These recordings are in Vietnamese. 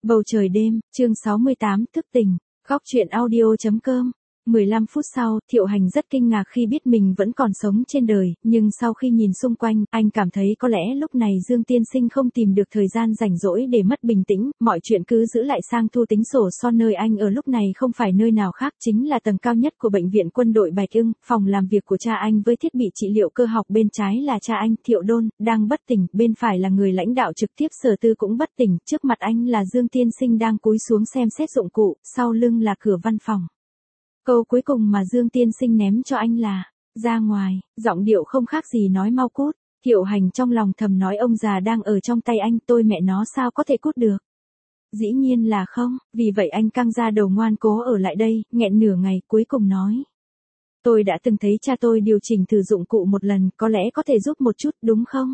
Bầu trời đêm, chương 68, thức tỉnh, góc truyện audio.com. 15 phút sau, Thiệu Hành rất kinh ngạc khi biết mình vẫn còn sống trên đời, nhưng sau khi nhìn xung quanh, anh cảm thấy có lẽ lúc này Dương Tiên Sinh không tìm được thời gian rảnh rỗi để mất bình tĩnh, mọi chuyện cứ giữ lại sang thu tính sổ son. Nơi anh ở lúc này không phải nơi nào khác, chính là tầng cao nhất của bệnh viện quân đội Bạch Ưng, phòng làm việc của cha anh với thiết bị trị liệu cơ học. Bên trái là cha anh, Thiệu Đôn, đang bất tỉnh, bên phải là người lãnh đạo trực tiếp Sở Tư cũng bất tỉnh, trước mặt anh là Dương Tiên Sinh đang cúi xuống xem xét dụng cụ, sau lưng là cửa văn phòng. Câu cuối cùng mà Dương Tiên Sinh ném cho anh là, ra ngoài, giọng điệu không khác gì nói mau cút. Thiệu Hành trong lòng thầm nói ông già đang ở trong tay anh, tôi mẹ nó sao có thể cút được. Dĩ nhiên là không, vì vậy anh căng ra đầu ngoan cố ở lại đây, nghẹn nửa ngày cuối cùng nói. Tôi đã từng thấy cha tôi điều chỉnh thử dụng cụ một lần, có lẽ có thể giúp một chút đúng không?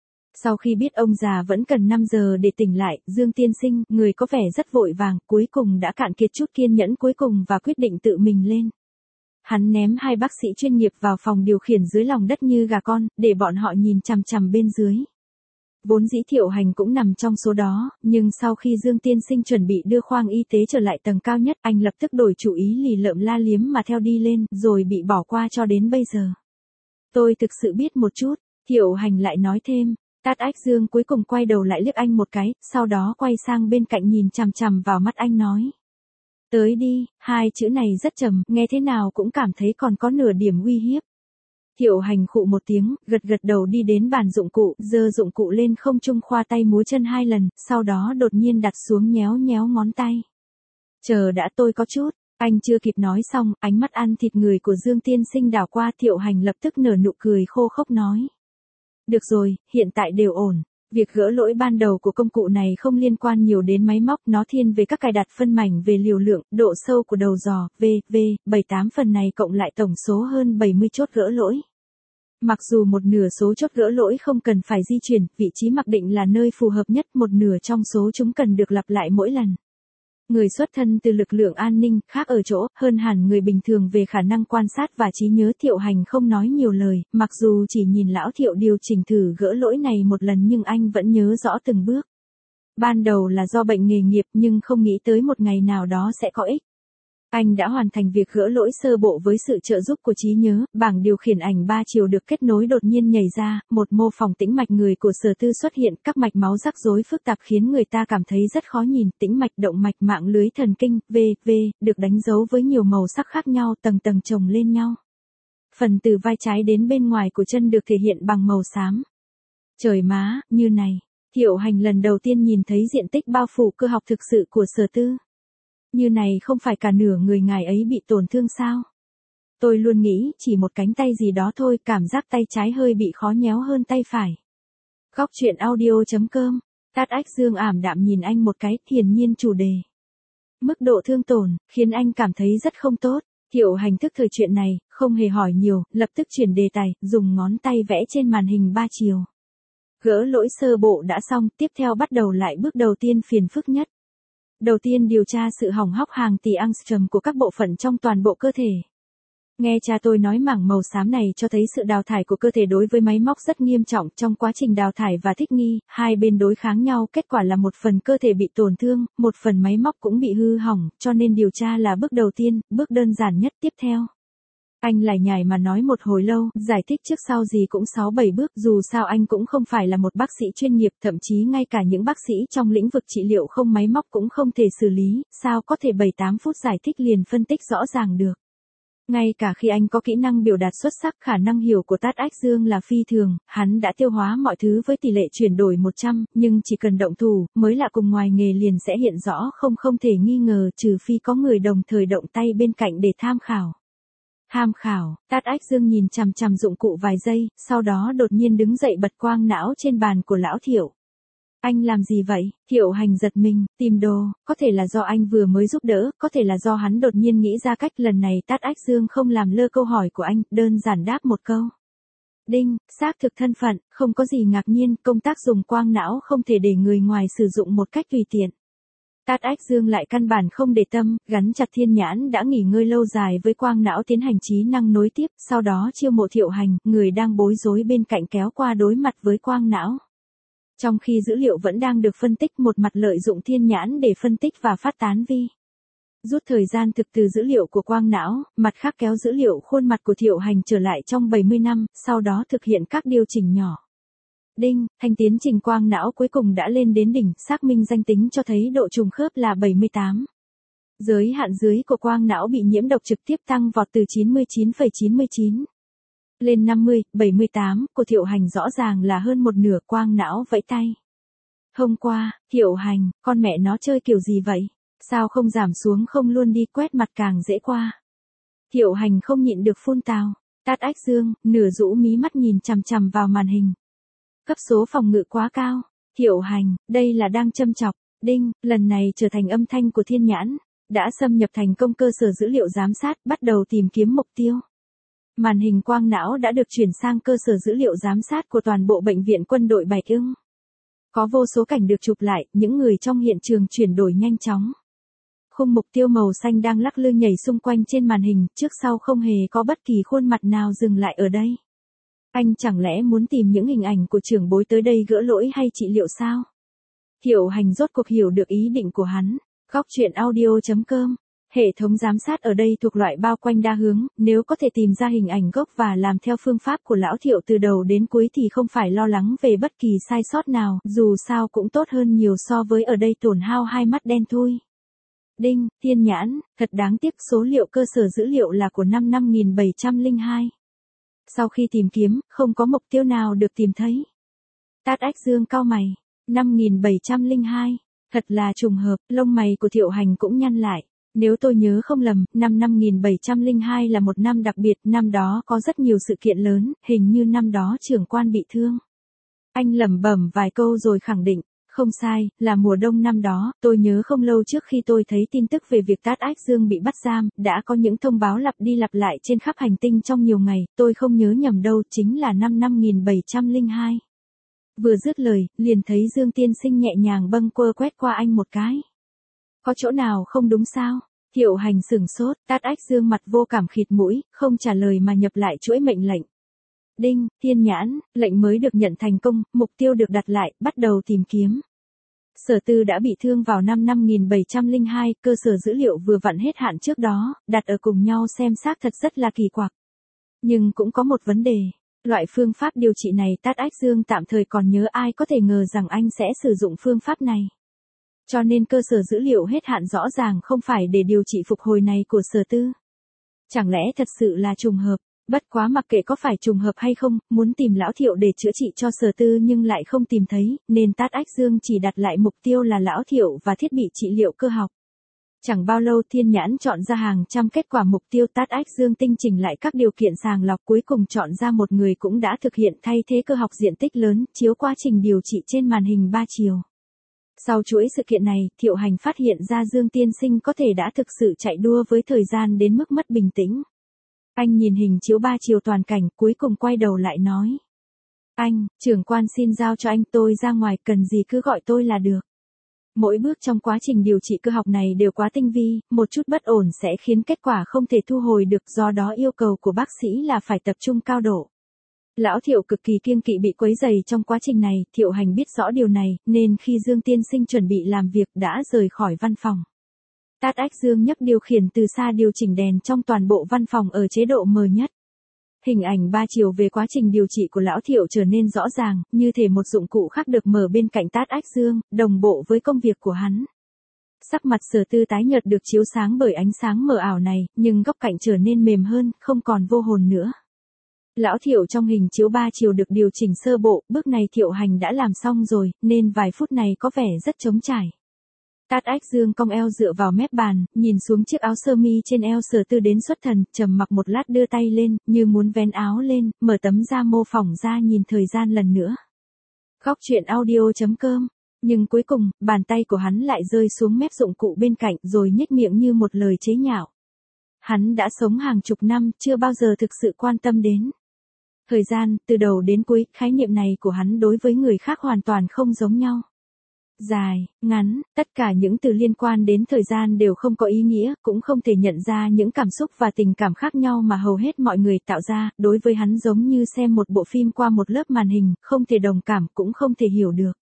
Sau khi biết ông già vẫn cần 5 giờ để tỉnh lại, Dương Tiên Sinh, người có vẻ rất vội vàng, cuối cùng đã cạn kiệt chút kiên nhẫn cuối cùng và quyết định tự mình lên. Hắn ném hai bác sĩ chuyên nghiệp vào phòng điều khiển dưới lòng đất như gà con, để bọn họ nhìn chằm chằm bên dưới. Vốn dĩ Thiệu Hành cũng nằm trong số đó, nhưng sau khi Dương Tiên Sinh chuẩn bị đưa khoang y tế trở lại tầng cao nhất, anh lập tức đổi chủ ý lì lợm la liếm mà theo đi lên, rồi bị bỏ qua cho đến bây giờ. Tôi thực sự biết một chút, Thiệu Hành lại nói thêm. Tát Ách Dương cuối cùng quay đầu lại liếc anh một cái, sau đó quay sang bên cạnh nhìn chằm chằm vào mắt anh nói. Tới đi, hai chữ này rất trầm, nghe thế nào cũng cảm thấy còn có nửa điểm uy hiếp. Thiệu Hành khụ một tiếng, gật gật đầu đi đến bàn dụng cụ, giơ dụng cụ lên không trung khoa tay múa chân 2 lần, sau đó đột nhiên đặt xuống nhéo nhéo ngón tay. Chờ đã, tôi có chút. Anh chưa kịp nói xong, ánh mắt ăn thịt người của Dương Tiên Sinh đảo qua. Thiệu Hành lập tức nở nụ cười khô khốc nói. Được rồi, hiện tại đều ổn. Việc gỡ lỗi ban đầu của công cụ này không liên quan nhiều đến máy móc, nó thiên về các cài đặt phân mảnh về liều lượng, độ sâu của đầu giò, v.v. 7-8 phần này cộng lại tổng số hơn 70 chốt gỡ lỗi. Mặc dù một nửa số chốt gỡ lỗi không cần phải di chuyển, vị trí mặc định là nơi phù hợp nhất, một nửa trong số chúng cần được lặp lại mỗi lần. Người xuất thân từ lực lượng an ninh, khác ở chỗ, hơn hẳn người bình thường về khả năng quan sát và trí nhớ. Thiệu Hành không nói nhiều lời, mặc dù chỉ nhìn lão Thiệu điều chỉnh thử gỡ lỗi này một lần nhưng anh vẫn nhớ rõ từng bước. Ban đầu là do bệnh nghề nghiệp nhưng không nghĩ tới một ngày nào đó sẽ có ích. Anh đã hoàn thành việc gỡ lỗi sơ bộ với sự trợ giúp của trí nhớ, bảng điều khiển ảnh 3 chiều được kết nối đột nhiên nhảy ra, một mô phỏng tĩnh mạch người của Sở Tư xuất hiện, các mạch máu rắc rối phức tạp khiến người ta cảm thấy rất khó nhìn, tĩnh mạch, động mạch, mạng lưới thần kinh, v.v. được đánh dấu với nhiều màu sắc khác nhau, tầng tầng chồng lên nhau. Phần từ vai trái đến bên ngoài của chân được thể hiện bằng màu xám. Trời má, như này, Thiệu Hành lần đầu tiên nhìn thấy diện tích bao phủ cơ học thực sự của Sở Tư. Như này không phải cả nửa người ngài ấy bị tổn thương sao? Tôi luôn nghĩ chỉ một cánh tay gì đó thôi, cảm giác tay trái hơi bị khó nhéo hơn tay phải. Góc truyện audio.com. Tát Ách Dương ảm đạm nhìn anh một cái, hiển nhiên chủ đề. Mức độ thương tổn, khiến anh cảm thấy rất không tốt. Thiệu Hành thức thời chuyện này, không hề hỏi nhiều, lập tức chuyển đề tài, dùng ngón tay vẽ trên màn hình 3 chiều. Gỡ lỗi sơ bộ đã xong, tiếp theo bắt đầu lại bước đầu tiên phiền phức nhất. Đầu tiên điều tra sự hỏng hóc hàng tỷ angstrom của các bộ phận trong toàn bộ cơ thể. Nghe cha tôi nói mảng màu xám này cho thấy sự đào thải của cơ thể đối với máy móc rất nghiêm trọng. Trong quá trình đào thải và thích nghi, hai bên đối kháng nhau, kết quả là một phần cơ thể bị tổn thương, một phần máy móc cũng bị hư hỏng, cho nên điều tra là bước đầu tiên, bước đơn giản nhất. Tiếp theo, anh lải nhải mà nói một hồi lâu, giải thích trước sau gì cũng 6-7 bước, dù sao anh cũng không phải là một bác sĩ chuyên nghiệp, thậm chí ngay cả những bác sĩ trong lĩnh vực trị liệu không máy móc cũng không thể xử lý, sao có thể 7-8 phút giải thích liền phân tích rõ ràng được. Ngay cả khi anh có kỹ năng biểu đạt xuất sắc, khả năng hiểu của Tát Ách Dương là phi thường, hắn đã tiêu hóa mọi thứ với tỷ lệ chuyển đổi 100, nhưng chỉ cần động thủ, mới lạ cùng ngoài nghề liền sẽ hiện rõ, không thể nghi ngờ, trừ phi có người đồng thời động tay bên cạnh để tham khảo. Tham khảo, Tát Ách Dương nhìn chằm chằm dụng cụ vài giây, sau đó đột nhiên đứng dậy bật quang não trên bàn của lão Thiệu. Anh làm gì vậy? Thiệu Hành giật mình, tìm đồ, có thể là do anh vừa mới giúp đỡ, có thể là do hắn đột nhiên nghĩ ra cách. Lần này Tát Ách Dương không làm lơ câu hỏi của anh, đơn giản đáp một câu. Đinh, xác thực thân phận, không có gì ngạc nhiên, công tác dùng quang não không thể để người ngoài sử dụng một cách tùy tiện. Tát Ách Dương lại căn bản không để tâm, gắn chặt thiên nhãn đã nghỉ ngơi lâu dài với quang não tiến hành trí năng nối tiếp, sau đó chiêu mộ Thiệu Hành, người đang bối rối bên cạnh kéo qua đối mặt với quang não. Trong khi dữ liệu vẫn đang được phân tích, một mặt lợi dụng thiên nhãn để phân tích và phát tán rút thời gian thực từ dữ liệu của quang não, mặt khác kéo dữ liệu khuôn mặt của Thiệu Hành trở lại trong 70 năm, sau đó thực hiện các điều chỉnh nhỏ. Đinh, thành tiến trình quang não cuối cùng đã lên đến đỉnh, xác minh danh tính cho thấy độ trùng khớp là 78. Giới hạn dưới của quang não bị nhiễm độc trực tiếp tăng vọt từ 99,99 lên 50, 78, của Thiệu Hành rõ ràng là hơn một nửa. Quang não vẫy tay. Hôm qua, Thiệu Hành, con mẹ nó chơi kiểu gì vậy? Sao không giảm xuống không luôn đi, quét mặt càng dễ qua. Thiệu Hành không nhịn được phun tào. Tát Ách Dương, nửa rũ mí mắt nhìn chằm chằm vào màn hình. Cấp số phòng ngự quá cao. Thiệu Hành, đây là đang châm chọc. Đinh, lần này trở thành âm thanh của thiên nhãn. Đã xâm nhập thành công cơ sở dữ liệu giám sát, bắt đầu tìm kiếm mục tiêu. Màn hình quang não đã được chuyển sang cơ sở dữ liệu giám sát của toàn bộ bệnh viện quân đội Bạch Ưng. Có vô số cảnh được chụp lại, những người trong hiện trường chuyển đổi nhanh chóng. Khung mục tiêu màu xanh đang lắc lư nhảy xung quanh trên màn hình, trước sau không hề có bất kỳ khuôn mặt nào dừng lại ở đây. Anh chẳng lẽ muốn tìm những hình ảnh của trưởng bối tới đây gỡ lỗi hay trị liệu sao? Thiệu Hành rốt cuộc hiểu được ý định của hắn. Góc truyện audio.com. Hệ thống giám sát ở đây thuộc loại bao quanh đa hướng, nếu có thể tìm ra hình ảnh gốc và làm theo phương pháp của lão Thiệu từ đầu đến cuối thì không phải lo lắng về bất kỳ sai sót nào, dù sao cũng tốt hơn nhiều so với ở đây tổn hao hai mắt đen thui. Đinh, thiên nhãn, thật đáng tiếc số liệu cơ sở dữ liệu là của năm 5702. Sau khi tìm kiếm, không có mục tiêu nào được tìm thấy. Tát Ách Dương cau mày. 5702. Thật là trùng hợp, lông mày của Thiệu Hành cũng nhăn lại. Nếu tôi nhớ không lầm, năm 5702 là một năm đặc biệt, năm đó có rất nhiều sự kiện lớn, hình như năm đó trưởng quan bị thương. Anh lẩm bẩm vài câu rồi khẳng định, không sai, là mùa đông năm đó, tôi nhớ không lâu trước khi tôi thấy tin tức về việc Tát Ách Dương bị bắt giam, đã có những thông báo lặp đi lặp lại trên khắp hành tinh trong nhiều ngày, tôi không nhớ nhầm đâu, chính là năm 5702. Vừa dứt lời, liền thấy Dương tiên sinh nhẹ nhàng bâng quơ quét qua anh một cái. Có chỗ nào không đúng sao? Thiệu Hành sửng sốt, Tát Ách Dương mặt vô cảm khịt mũi, không trả lời mà nhập lại chuỗi mệnh lệnh. Đinh, thiên nhãn, lệnh mới được nhận thành công, mục tiêu được đặt lại, bắt đầu tìm kiếm. Sở Tư đã bị thương vào năm 5702, cơ sở dữ liệu vừa vặn hết hạn trước đó, đặt ở cùng nhau xem xác thật rất là kỳ quặc. Nhưng cũng có một vấn đề. Loại phương pháp điều trị này Tát Ách Dương tạm thời còn nhớ, ai có thể ngờ rằng anh sẽ sử dụng phương pháp này. Cho nên cơ sở dữ liệu hết hạn rõ ràng không phải để điều trị phục hồi này của Sở Tư. Chẳng lẽ thật sự là trùng hợp? Bất quá mặc kệ có phải trùng hợp hay không, muốn tìm lão Thiệu để chữa trị cho Sở Tư nhưng lại không tìm thấy, nên Tát Ách Dương chỉ đặt lại mục tiêu là lão Thiệu và thiết bị trị liệu cơ học. Chẳng bao lâu thiên nhãn chọn ra hàng trăm kết quả mục tiêu, Tát Ách Dương tinh chỉnh lại các điều kiện sàng lọc, cuối cùng chọn ra một người cũng đã thực hiện thay thế cơ học diện tích lớn, chiếu quá trình điều trị trên màn hình 3 chiều. Sau chuỗi sự kiện này, Thiệu Hành phát hiện ra Dương tiên sinh có thể đã thực sự chạy đua với thời gian đến mức mất bình tĩnh. Anh nhìn hình chiếu 3 chiều toàn cảnh, cuối cùng quay đầu lại nói. Anh, trưởng quan xin giao cho anh, tôi ra ngoài, cần gì cứ gọi tôi là được. Mỗi bước trong quá trình điều trị cơ học này đều quá tinh vi, một chút bất ổn sẽ khiến kết quả không thể thu hồi được, do đó yêu cầu của bác sĩ là phải tập trung cao độ. Lão Thiệu cực kỳ kiêng kỵ bị quấy rầy trong quá trình này, Thiệu Hành biết rõ điều này, nên khi Dương tiên sinh chuẩn bị làm việc đã rời khỏi văn phòng. Tát Ách Dương nhấc điều khiển từ xa điều chỉnh đèn trong toàn bộ văn phòng ở chế độ mờ nhất. Hình ảnh 3 chiều về quá trình điều trị của lão Thiệu trở nên rõ ràng, như thể một dụng cụ khác được mở bên cạnh Tát Ách Dương, đồng bộ với công việc của hắn. Sắc mặt Sở Tư tái nhợt được chiếu sáng bởi ánh sáng mờ ảo này, nhưng góc cạnh trở nên mềm hơn, không còn vô hồn nữa. Lão Thiệu trong hình chiếu 3 chiều được điều chỉnh sơ bộ, bước này Thiệu Hành đã làm xong rồi, nên vài phút này có vẻ rất trống trải. Tát Ách Dương cong eo dựa vào mép bàn, nhìn xuống chiếc áo sơ mi trên eo Sở Tư đến xuất thần, trầm mặc một lát đưa tay lên, như muốn vén áo lên, mở tấm da mô phỏng ra nhìn thời gian lần nữa. Góc truyện audio.com. Nhưng cuối cùng, bàn tay của hắn lại rơi xuống mép dụng cụ bên cạnh rồi nhếch miệng như một lời chế nhạo. Hắn đã sống hàng chục năm, chưa bao giờ thực sự quan tâm đến thời gian, từ đầu đến cuối, khái niệm này của hắn đối với người khác hoàn toàn không giống nhau. Dài, ngắn, tất cả những từ liên quan đến thời gian đều không có ý nghĩa, cũng không thể nhận ra những cảm xúc và tình cảm khác nhau mà hầu hết mọi người tạo ra, đối với hắn giống như xem một bộ phim qua một lớp màn hình, không thể đồng cảm cũng không thể hiểu được.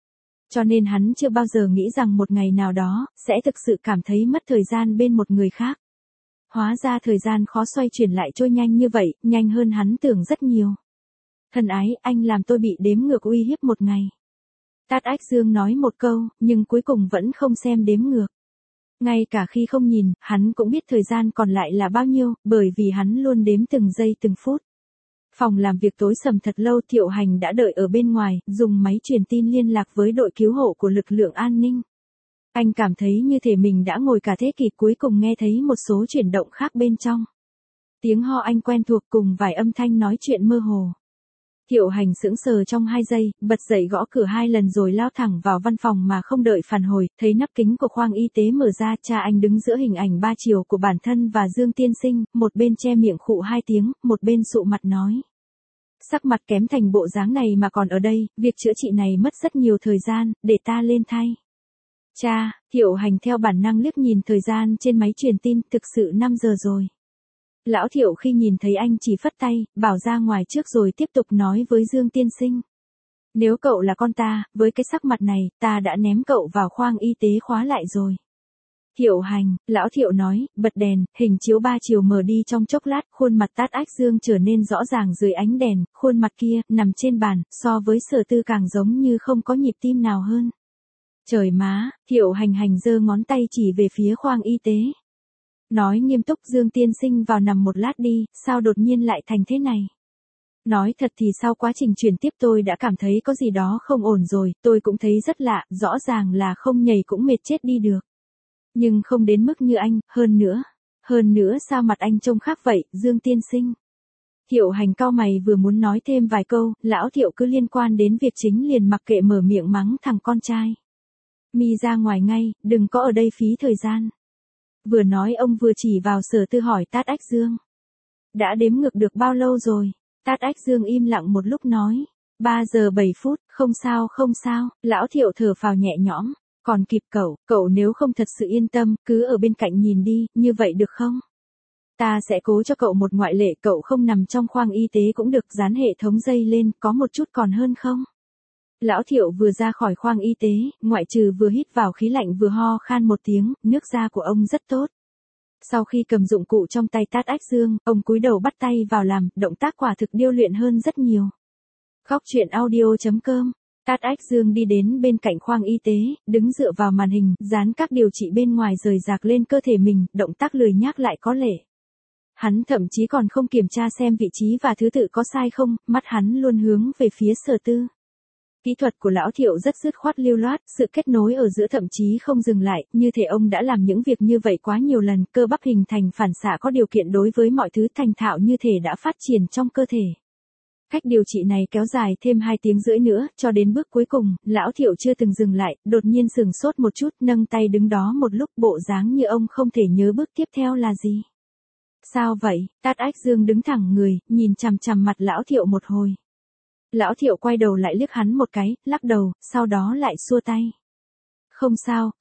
Cho nên hắn chưa bao giờ nghĩ rằng một ngày nào đó, sẽ thực sự cảm thấy mất thời gian bên một người khác. Hóa ra thời gian khó xoay chuyển lại trôi nhanh như vậy, nhanh hơn hắn tưởng rất nhiều. Thân ái, anh làm tôi bị đếm ngược uy hiếp một ngày. Tát Ách Dương nói một câu, nhưng cuối cùng vẫn không xem đếm ngược. Ngay cả khi không nhìn, hắn cũng biết thời gian còn lại là bao nhiêu, bởi vì hắn luôn đếm từng giây từng phút. Phòng làm việc tối sầm thật lâu, Thiệu Hành đã đợi ở bên ngoài, dùng máy truyền tin liên lạc với đội cứu hộ của lực lượng an ninh. Anh cảm thấy như thể mình đã ngồi cả thế kỷ, cuối cùng nghe thấy một số chuyển động khác bên trong. Tiếng ho anh quen thuộc cùng vài âm thanh nói chuyện mơ hồ. Thiệu Hành sững sờ trong 2 giây, bật dậy gõ cửa 2 lần rồi lao thẳng vào văn phòng mà không đợi phản hồi, thấy nắp kính của khoang y tế mở ra, cha anh đứng giữa hình ảnh 3 chiều của bản thân và Dương tiên sinh, một bên che miệng khụ 2 tiếng, một bên sụ mặt nói. Sắc mặt kém thành bộ dáng này mà còn ở đây, việc chữa trị này mất rất nhiều thời gian, để ta lên thay. Cha, Thiệu Hành theo bản năng liếc nhìn thời gian trên máy truyền tin, thực sự 5 giờ rồi. Lão Thiệu khi nhìn thấy anh chỉ phất tay, bảo ra ngoài trước rồi tiếp tục nói với Dương tiên sinh. Nếu cậu là con ta, với cái sắc mặt này, ta đã ném cậu vào khoang y tế khóa lại rồi. Thiệu Hành, Lão Thiệu nói, bật đèn, hình chiếu 3 chiều mở đi trong chốc lát, khuôn mặt Tát Ách Dương trở nên rõ ràng dưới ánh đèn, khuôn mặt kia, nằm trên bàn, so với Sở Tư càng giống như không có nhịp tim nào hơn. Trời má, Thiệu Hành giơ ngón tay chỉ về phía khoang y tế. Nói nghiêm túc, Dương tiên sinh vào nằm một lát đi, sao đột nhiên lại thành thế này? Nói thật thì sau quá trình chuyển tiếp tôi đã cảm thấy có gì đó không ổn rồi, tôi cũng thấy rất lạ, rõ ràng là không nhảy cũng mệt chết đi được. Nhưng không đến mức như anh, hơn nữa sao mặt anh trông khác vậy, Dương tiên sinh? Thiệu Hành cau mày vừa muốn nói thêm vài câu, Lão Thiệu cứ liên quan đến việc chính liền mặc kệ mở miệng mắng thằng con trai. Mi ra ngoài ngay, đừng có ở đây phí thời gian. Vừa nói ông vừa chỉ vào Sở Tư hỏi Tát Ách Dương. Đã đếm ngược được bao lâu rồi? Tát Ách Dương im lặng một lúc nói. 3 giờ 7 phút, không sao, Lão Thiệu thở phào nhẹ nhõm. Còn kịp cậu nếu không thật sự yên tâm, cứ ở bên cạnh nhìn đi, như vậy được không? Ta sẽ cố cho cậu một ngoại lệ, cậu không nằm trong khoang y tế cũng được, dán hệ thống dây lên, có một chút còn hơn không? Lão Thiệu vừa ra khỏi khoang y tế, ngoại trừ vừa hít vào khí lạnh vừa ho khan một tiếng, nước da của ông rất tốt. Sau khi cầm dụng cụ trong tay Tát Ách Dương, ông cúi đầu bắt tay vào làm, động tác quả thực điêu luyện hơn rất nhiều. Góc truyện audio.com. Tát Ách Dương đi đến bên cạnh khoang y tế, đứng dựa vào màn hình, dán các điều trị bên ngoài rời rạc lên cơ thể mình, động tác lười nhác lại có lệ. Hắn thậm chí còn không kiểm tra xem vị trí và thứ tự có sai không, mắt hắn luôn hướng về phía Sở Tư. Kỹ thuật của Lão Thiệu rất dứt khoát lưu loát, sự kết nối ở giữa thậm chí không dừng lại, như thể ông đã làm những việc như vậy quá nhiều lần, cơ bắp hình thành phản xạ có điều kiện đối với mọi thứ thành thạo như thể đã phát triển trong cơ thể. Cách điều trị này kéo dài thêm 2 tiếng rưỡi nữa, cho đến bước cuối cùng, Lão Thiệu chưa từng dừng lại, đột nhiên sửng sốt một chút, nâng tay đứng đó một lúc, bộ dáng như ông không thể nhớ bước tiếp theo là gì. Sao vậy? Tát Ách Dương đứng thẳng người, nhìn chằm chằm mặt Lão Thiệu một hồi. Lão Thiệu quay đầu lại liếc hắn một cái, lắc đầu, sau đó lại xua tay. Không sao,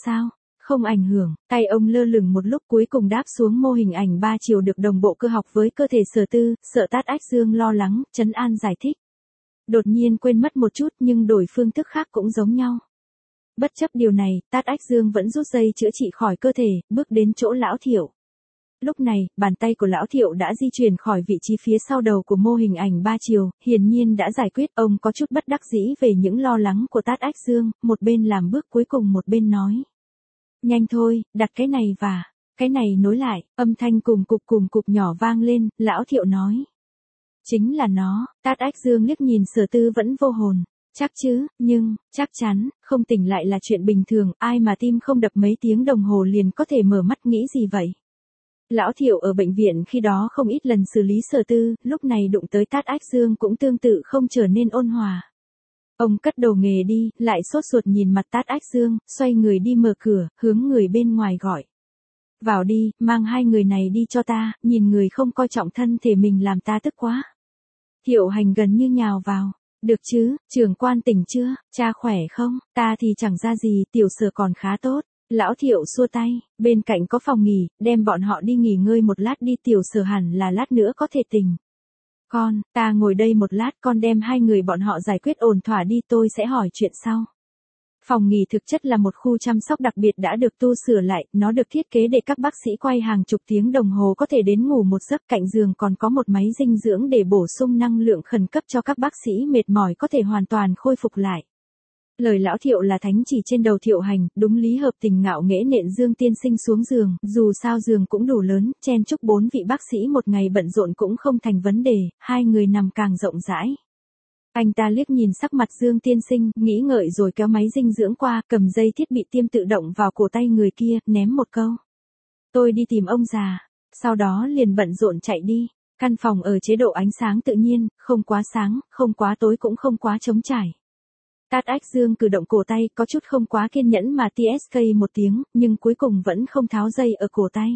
không ảnh hưởng, tay ông lơ lửng một lúc cuối cùng đáp xuống mô hình ảnh 3 chiều được đồng bộ cơ học với cơ thể Sở Tư, sợ Tát Ách Dương lo lắng, trấn an giải thích. Đột nhiên quên mất một chút nhưng đổi phương thức khác cũng giống nhau. Bất chấp điều này, Tát Ách Dương vẫn rút dây chữa trị khỏi cơ thể, bước đến chỗ Lão Thiệu. Lúc này, bàn tay của Lão Thiệu đã di chuyển khỏi vị trí phía sau đầu của mô hình ảnh 3 chiều, hiển nhiên đã giải quyết, ông có chút bất đắc dĩ về những lo lắng của Tát Ách Dương, một bên làm bước cuối cùng một bên nói. Nhanh thôi, đặt cái này và cái này nối lại, âm thanh cùng cục nhỏ vang lên, Lão Thiệu nói. Chính là nó, Tát Ách Dương liếc nhìn Sở Tư vẫn vô hồn. Chắc chứ, nhưng, chắc chắn, không tỉnh lại là chuyện bình thường, ai mà tim không đập mấy tiếng đồng hồ liền có thể mở mắt nghĩ gì vậy? Lão Thiệu ở bệnh viện khi đó không ít lần xử lý Sở Tư, lúc này đụng tới Tát Ách Dương cũng tương tự không trở nên ôn hòa. Ông cất đầu nghề đi, lại sốt ruột nhìn mặt Tát Ách Dương, xoay người đi mở cửa, hướng người bên ngoài gọi. Vào đi, mang 2 người này đi cho ta, nhìn người không coi trọng thân thể mình làm ta tức quá. Thiệu Hành gần như nhào vào. Được chứ, trưởng quan tỉnh chưa, cha khỏe không, ta thì chẳng ra gì, tiểu Sở còn khá tốt. Lão Thiệu xua tay, bên cạnh có phòng nghỉ, đem bọn họ đi nghỉ ngơi một lát đi, tiểu Sở hẳn là lát nữa có thể tỉnh. Con, ta ngồi đây một lát, con đem 2 người bọn họ giải quyết ổn thỏa đi, tôi sẽ hỏi chuyện sau. Phòng nghỉ thực chất là một khu chăm sóc đặc biệt đã được tu sửa lại, nó được thiết kế để các bác sĩ quay hàng chục tiếng đồng hồ có thể đến ngủ một giấc, cạnh giường còn có một máy dinh dưỡng để bổ sung năng lượng khẩn cấp cho các bác sĩ mệt mỏi có thể hoàn toàn khôi phục lại. Lời lão Thiệu là thánh chỉ trên đầu Thiệu Hành, đúng lý hợp tình ngạo nghễ nện Dương tiên sinh xuống giường, dù sao giường cũng đủ lớn, chen chúc 4 vị bác sĩ một ngày bận rộn cũng không thành vấn đề, hai người nằm càng rộng rãi. Anh ta liếc nhìn sắc mặt Dương tiên sinh, nghĩ ngợi rồi kéo máy dinh dưỡng qua, cầm dây thiết bị tiêm tự động vào cổ tay người kia, ném một câu. Tôi đi tìm ông già. Sau đó liền bận rộn chạy đi. Căn phòng ở chế độ ánh sáng tự nhiên, không quá sáng, không quá tối cũng không quá trống trải. Tát Ách Dương cử động cổ tay, có chút không quá kiên nhẫn mà TSK một tiếng, nhưng cuối cùng vẫn không tháo dây ở cổ tay.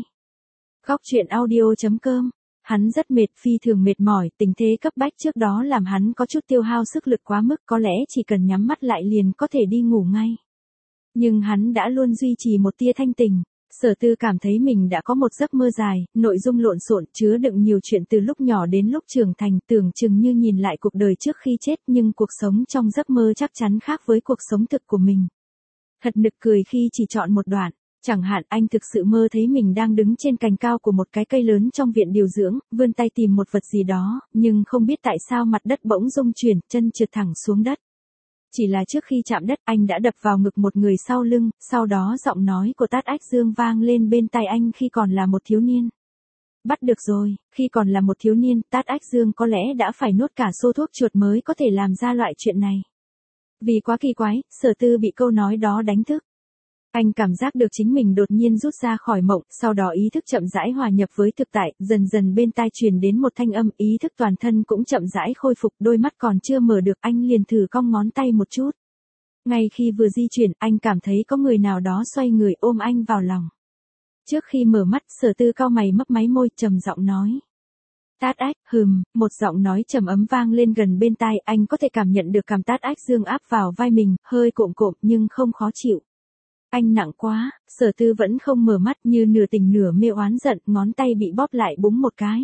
Góc truyện audio.com. Hắn rất mệt, phi thường mệt mỏi, tình thế cấp bách trước đó làm hắn có chút tiêu hao sức lực quá mức, có lẽ chỉ cần nhắm mắt lại liền có thể đi ngủ ngay. Nhưng hắn đã luôn duy trì một tia thanh tỉnh. Sở Tư cảm thấy mình đã có một giấc mơ dài, nội dung lộn xộn, chứa đựng nhiều chuyện từ lúc nhỏ đến lúc trưởng thành, tưởng chừng như nhìn lại cuộc đời trước khi chết, nhưng cuộc sống trong giấc mơ chắc chắn khác với cuộc sống thực của mình. Thật nực cười khi chỉ chọn một đoạn. Chẳng hạn anh thực sự mơ thấy mình đang đứng trên cành cao của một cái cây lớn trong viện điều dưỡng, vươn tay tìm một vật gì đó, nhưng không biết tại sao mặt đất bỗng rung chuyển, chân trượt thẳng xuống đất. Chỉ là trước khi chạm đất anh đã đập vào ngực một người sau lưng, sau đó giọng nói của Tát Ách Dương vang lên bên tai anh khi còn là một thiếu niên. Bắt được rồi, khi còn là một thiếu niên, Tát Ách Dương có lẽ đã phải nuốt cả xô thuốc chuột mới có thể làm ra loại chuyện này. Vì quá kỳ quái, Sở Tư bị câu nói đó đánh thức. Anh cảm giác được chính mình đột nhiên rút ra khỏi mộng, sau đó ý thức chậm rãi hòa nhập với thực tại, dần dần bên tai truyền đến một thanh âm, ý thức toàn thân cũng chậm rãi khôi phục, đôi mắt còn chưa mở được, anh liền thử cong ngón tay một chút. Ngay khi vừa di chuyển, anh cảm thấy có người nào đó xoay người ôm anh vào lòng. Trước khi mở mắt, Sở Tư cau mày mấp máy môi, trầm giọng nói. Tát Ách, một giọng nói trầm ấm vang lên gần bên tai, anh có thể cảm nhận được cảm Tát Ách Dương áp vào vai mình, hơi cộm cộm nhưng không khó chịu. Anh nặng quá, Sở Tư vẫn không mở mắt, như nửa tỉnh nửa mê oán giận, ngón tay bị bóp lại búng một cái.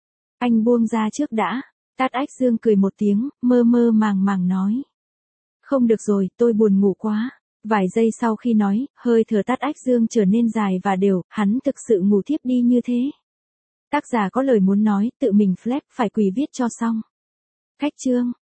Anh buông ra trước đã. Tát Ách Dương cười một tiếng, mơ mơ màng màng nói. Không được rồi, tôi buồn ngủ quá. Vài giây sau khi nói, hơi thở Tát Ách Dương trở nên dài và đều, hắn thực sự ngủ thiếp đi như thế. Tác giả có lời muốn nói, tự mình flap phải quỳ viết cho xong. Khách chương.